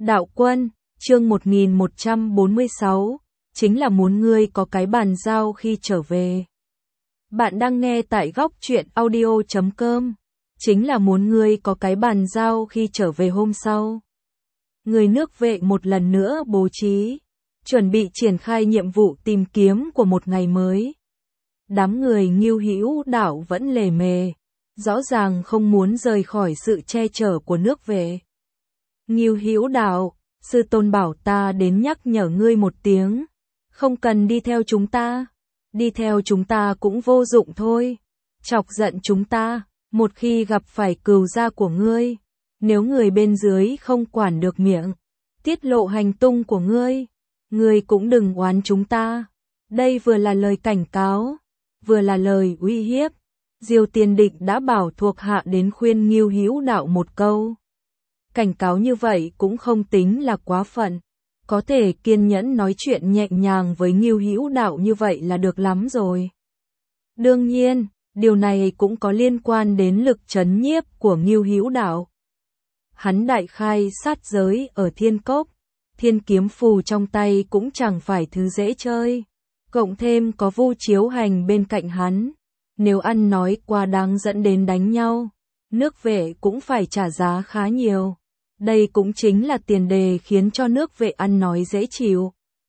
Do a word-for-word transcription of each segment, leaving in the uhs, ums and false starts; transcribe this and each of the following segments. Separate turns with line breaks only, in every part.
Đạo Quân, chương một nghìn một trăm bốn mươi sáu, chính là muốn ngươi có cái bàn giao khi trở về. Bạn đang nghe tại góc truyện audio chấm com, chính là muốn ngươi có cái bàn giao khi trở về hôm sau. Người nước vệ một lần nữa bố trí, chuẩn bị triển khai nhiệm vụ tìm kiếm của một ngày mới. Đám người Ngưu Hữu Đạo vẫn lề mề, rõ ràng không muốn rời khỏi sự che chở của nước vệ. Ngưu Hữu Đạo, sư tôn bảo ta đến nhắc nhở ngươi một tiếng, không cần đi theo chúng ta, đi theo chúng ta cũng vô dụng thôi, chọc giận chúng ta, một khi gặp phải cừu gia của ngươi, nếu người bên dưới không quản được miệng, tiết lộ hành tung của ngươi, ngươi cũng đừng oán chúng ta. Đây vừa là lời cảnh cáo, vừa là lời uy hiếp. Diêu Tiên Định đã bảo thuộc hạ đến khuyên Ngưu Hữu Đạo một câu. Cảnh cáo như vậy cũng không tính là quá phận, có thể kiên nhẫn nói chuyện nhẹ nhàng với Ngưu Hữu Đạo như vậy là được lắm rồi. Đương nhiên, điều này cũng có liên quan đến lực trấn nhiếp của Ngưu Hữu Đạo. Hắn đại khai sát giới ở Thiên Cốc, thiên kiếm phù trong tay cũng chẳng phải thứ dễ chơi, cộng thêm có Vu Chiếu Hành bên cạnh hắn, nếu ăn nói quá đáng dẫn đến đánh nhau, nước vệ cũng phải trả giá khá nhiều. Đây cũng chính là tiền đề khiến cho nước vệ ăn nói dễ chịu.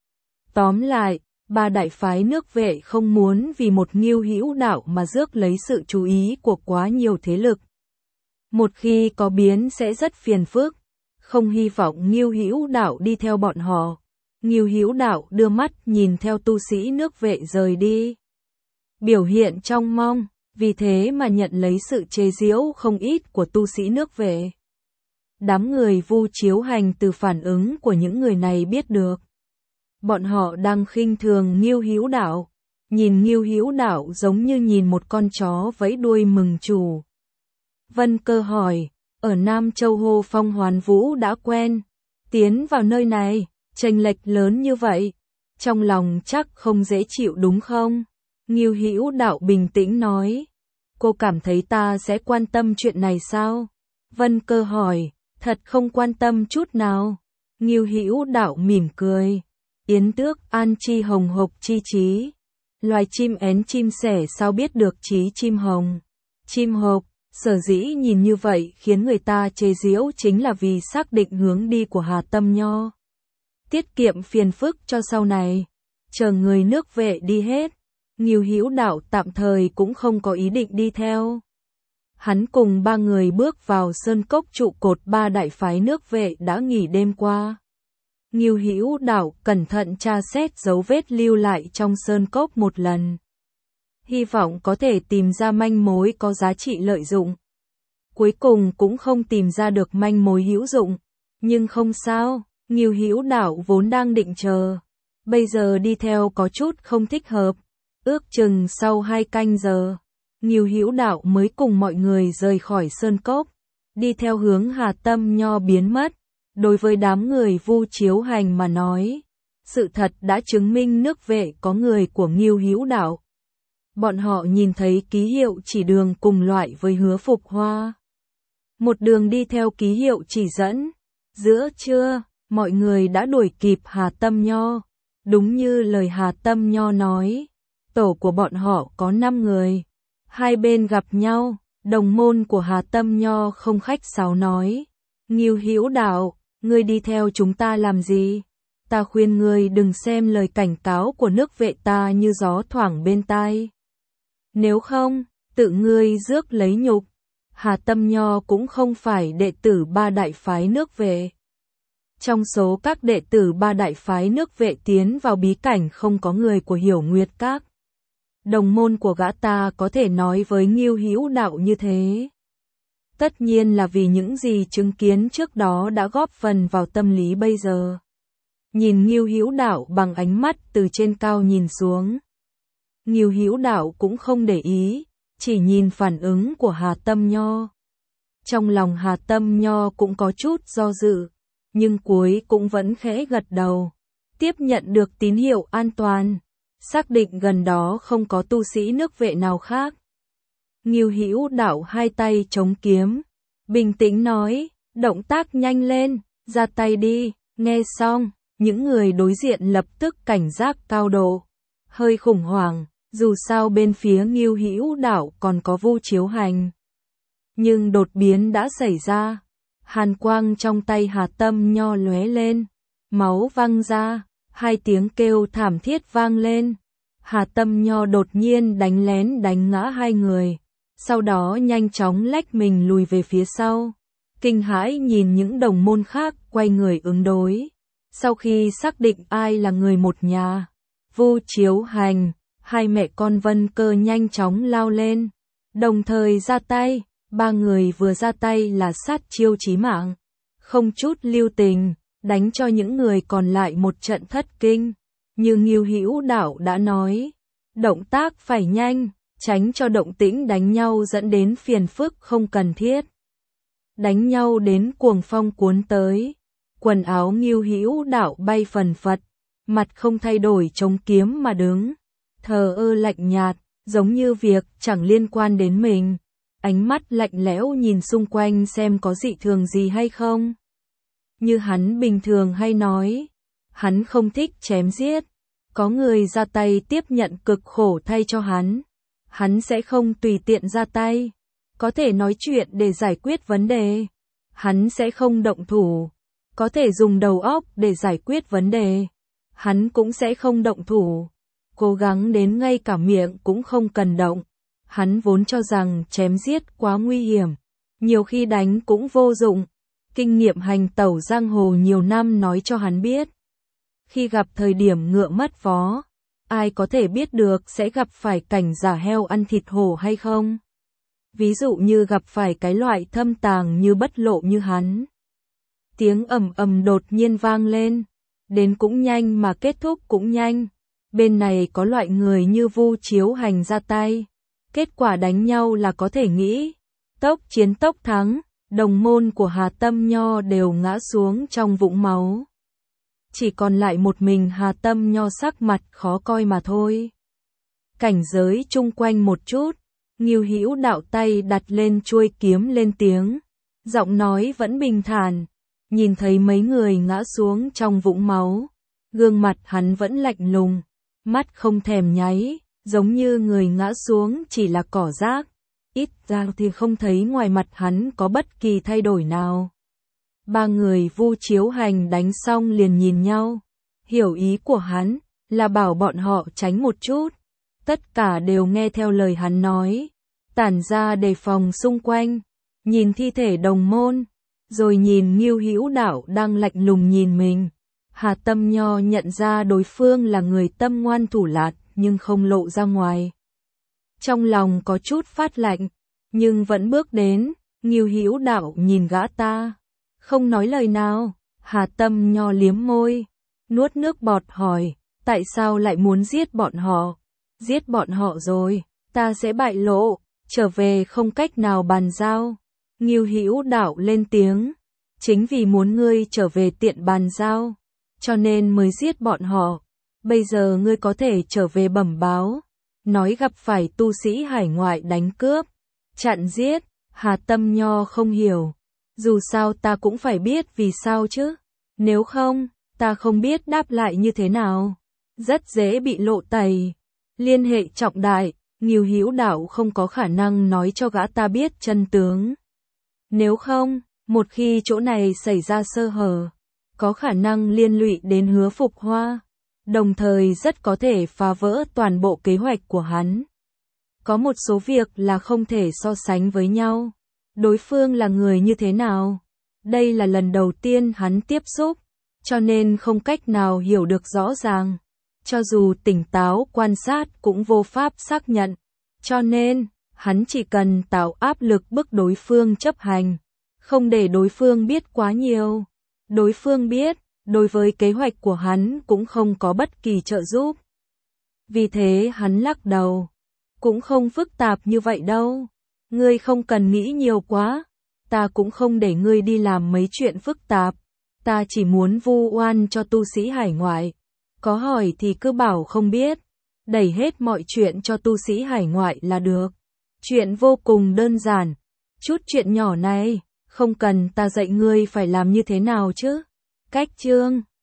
Tóm lại, ba đại phái nước vệ không muốn vì một Ngưu Hữu Đạo mà rước lấy sự chú ý của quá nhiều thế lực. Một khi có biến sẽ rất phiền phức, không hy vọng Ngưu Hữu Đạo đi theo bọn họ. Ngưu Hữu Đạo đưa mắt nhìn theo tu sĩ nước vệ rời đi. Biểu hiện trong mong, vì thế mà nhận lấy sự chế giễu không ít của tu sĩ nước vệ. Đám người Vu Chiếu Hành từ phản ứng của những người này biết được. Bọn họ đang khinh thường Ngưu Hữu Đạo, nhìn Ngưu Hữu Đạo giống như nhìn một con chó vẫy đuôi mừng chủ. Vân Cơ hỏi, ở Nam Châu Hô Phong Hoán Vũ đã quen, tiến vào nơi này, chênh lệch lớn như vậy, trong lòng chắc không dễ chịu đúng không? Ngưu Hữu Đạo bình tĩnh nói, cô cảm thấy ta sẽ quan tâm chuyện này sao? Vân Cơ hỏi, thật không quan tâm chút nào. Ngưu Hữu Đạo mỉm cười, yến tước an chi hồng hộc chi trí, loài chim én chim sẻ sao biết được trí chim hồng, chim hộc. Sở dĩ nhìn như vậy khiến người ta chế giễu chính là vì xác định hướng đi của Hà Tâm Nho. Tiết kiệm phiền phức cho sau này, chờ người nước vệ đi hết, Ngưu Hữu Đạo tạm thời cũng không có ý định đi theo. Hắn cùng ba người bước vào sơn cốc trụ cột ba đại phái nước vệ đã nghỉ đêm qua. Ngưu Hữu Đạo cẩn thận tra xét dấu vết lưu lại trong sơn cốc một lần. Hy vọng có thể tìm ra manh mối có giá trị lợi dụng. Cuối cùng cũng không tìm ra được manh mối hữu dụng, nhưng không sao, Ngưu Hữu Đạo vốn đang định chờ, bây giờ đi theo có chút không thích hợp. Ước chừng sau hai canh giờ, Ngưu Hữu Đạo mới cùng mọi người rời khỏi sơn cốc, đi theo hướng Hà Tâm Nho biến mất. Đối với đám người Vu Chiếu Hành mà nói, sự thật đã chứng minh nước vệ có người của Ngưu Hữu Đạo. Bọn họ nhìn thấy ký hiệu chỉ đường cùng loại với Hứa Phục Hoa. Một đường đi theo ký hiệu chỉ dẫn. Giữa trưa, mọi người đã đuổi kịp Hà Tâm Nho. Đúng như lời Hà Tâm Nho nói, tổ của bọn họ có năm người. Hai bên gặp nhau, đồng môn của Hà Tâm Nho không khách sáo nói. Ngưu Hữu Đạo, ngươi đi theo chúng ta làm gì? Ta khuyên ngươi đừng xem lời cảnh cáo của nước vệ ta như gió thoảng bên tai. Nếu không, tự ngươi rước lấy nhục. Hà Tâm Nho cũng không phải đệ tử ba đại phái nước vệ. Trong số các đệ tử ba đại phái nước vệ tiến vào bí cảnh không có người của Hiểu Nguyệt Các. Đồng môn của gã ta có thể nói với Ngưu Hữu Đạo như thế. Tất nhiên là vì những gì chứng kiến trước đó đã góp phần vào tâm lý bây giờ. Nhìn Ngưu Hữu Đạo bằng ánh mắt từ trên cao nhìn xuống. Ngưu Hữu Đạo cũng không để ý, chỉ nhìn phản ứng của Hà Tâm Nho. Trong lòng Hà Tâm Nho cũng có chút do dự, nhưng cuối cũng vẫn khẽ gật đầu, tiếp nhận được tín hiệu an toàn, xác định gần đó không có tu sĩ nước vệ nào khác. Ngưu Hữu Đạo hai tay chống kiếm, bình tĩnh nói, động tác nhanh lên, ra tay đi, nghe xong, những người đối diện lập tức cảnh giác cao độ, hơi khủng hoảng, dù sao bên phía Ngưu Hữu Đạo còn có Vu Chiếu Hành. Nhưng đột biến đã xảy ra, hàn quang trong tay Hà Tâm Nho lóe lên, máu văng ra, hai tiếng kêu thảm thiết vang lên. Hà Tâm Nho đột nhiên đánh lén đánh ngã hai người, sau đó nhanh chóng lách mình lùi về phía sau, kinh hãi nhìn những đồng môn khác quay người ứng đối. Sau khi xác định ai là người một nhà, Vu Chiếu Hành, hai mẹ con Vân Cơ nhanh chóng lao lên, đồng thời ra tay, ba người vừa ra tay là sát chiêu chí mạng, không chút lưu tình, đánh cho những người còn lại một trận thất kinh. Như Ngưu Hữu Đạo đã nói, động tác phải nhanh, tránh cho động tĩnh đánh nhau dẫn đến phiền phức không cần thiết. Đánh nhau đến cuồng phong cuốn tới, quần áo Ngưu Hữu Đạo bay phần phật, mặt không thay đổi chống kiếm mà đứng, thờ ơ lạnh nhạt, giống như việc chẳng liên quan đến mình, ánh mắt lạnh lẽo nhìn xung quanh xem có dị thường gì hay không. Như hắn bình thường hay nói, hắn không thích chém giết, có người ra tay tiếp nhận cực khổ thay cho hắn, hắn sẽ không tùy tiện ra tay, có thể nói chuyện để giải quyết vấn đề, hắn sẽ không động thủ, có thể dùng đầu óc để giải quyết vấn đề, hắn cũng sẽ không động thủ, cố gắng đến ngay cả miệng cũng không cần động. Hắn vốn cho rằng chém giết quá nguy hiểm, nhiều khi đánh cũng vô dụng, kinh nghiệm hành tẩu giang hồ nhiều năm nói cho hắn biết. Khi gặp thời điểm ngựa mất vó, ai có thể biết được sẽ gặp phải cảnh giả heo ăn thịt hổ hay không? Ví dụ như gặp phải cái loại thâm tàng như bất lộ như hắn. Tiếng ầm ầm đột nhiên vang lên, đến cũng nhanh mà kết thúc cũng nhanh. Bên này có loại người như Vu Chiếu Hành ra tay, kết quả đánh nhau là có thể nghĩ, tốc chiến tốc thắng, đồng môn của Hà Tâm Nho đều ngã xuống trong vũng máu. Chỉ còn lại một mình Hà Tâm Nho sắc mặt khó coi mà thôi. Cảnh giới chung quanh một chút, Ngưu Hữu Đạo tay đặt lên chuôi kiếm lên tiếng, giọng nói vẫn bình thản, nhìn thấy mấy người ngã xuống trong vũng máu, gương mặt hắn vẫn lạnh lùng, mắt không thèm nháy, giống như người ngã xuống chỉ là cỏ rác, ít ra thì không thấy ngoài mặt hắn có bất kỳ thay đổi nào. Ba người Vu Chiếu Hành đánh xong liền nhìn nhau, hiểu ý của hắn là bảo bọn họ tránh một chút, tất cả đều nghe theo lời hắn nói, tản ra đề phòng xung quanh, nhìn thi thể đồng môn, rồi nhìn Ngưu Hữu Đạo đang lạnh lùng nhìn mình. Hà Tâm Nho nhận ra đối phương là người tâm ngoan thủ lạt nhưng không lộ ra ngoài. Trong lòng có chút phát lạnh, nhưng vẫn bước đến, Ngưu Hữu Đạo nhìn gã ta, không nói lời nào. Hà Tâm Nho liếm môi, nuốt nước bọt hỏi, tại sao lại muốn giết bọn họ? Giết bọn họ rồi, ta sẽ bại lộ, trở về không cách nào bàn giao. Ngưu Hữu Đạo lên tiếng, chính vì muốn ngươi trở về tiện bàn giao, cho nên mới giết bọn họ. Bây giờ ngươi có thể trở về bẩm báo, nói gặp phải tu sĩ hải ngoại đánh cướp, chặn giết. Hà Tâm Nho không hiểu, dù sao ta cũng phải biết vì sao chứ, nếu không, ta không biết đáp lại như thế nào, rất dễ bị lộ tẩy. Liên hệ trọng đại, Ngưu Hữu Đạo không có khả năng nói cho gã ta biết chân tướng. Nếu không, một khi chỗ này xảy ra sơ hở, có khả năng liên lụy đến Hứa Phục Hoa, đồng thời rất có thể phá vỡ toàn bộ kế hoạch của hắn. Có một số việc là không thể so sánh với nhau. Đối phương là người như thế nào? Đây là lần đầu tiên hắn tiếp xúc, cho nên không cách nào hiểu được rõ ràng. Cho dù tỉnh táo quan sát cũng vô pháp xác nhận. Cho nên, hắn chỉ cần tạo áp lực bức đối phương chấp hành, không để đối phương biết quá nhiều. Đối phương biết, đối với kế hoạch của hắn cũng không có bất kỳ trợ giúp. Vì thế hắn lắc đầu, cũng không phức tạp như vậy đâu. Ngươi không cần nghĩ nhiều quá, ta cũng không để ngươi đi làm mấy chuyện phức tạp. Ta chỉ muốn vu oan cho tu sĩ hải ngoại. Có hỏi thì cứ bảo không biết, đẩy hết mọi chuyện cho tu sĩ hải ngoại là được. Chuyện vô cùng đơn giản, chút chuyện nhỏ này, Không cần ta dạy ngươi phải làm như thế nào chứ. Cách chương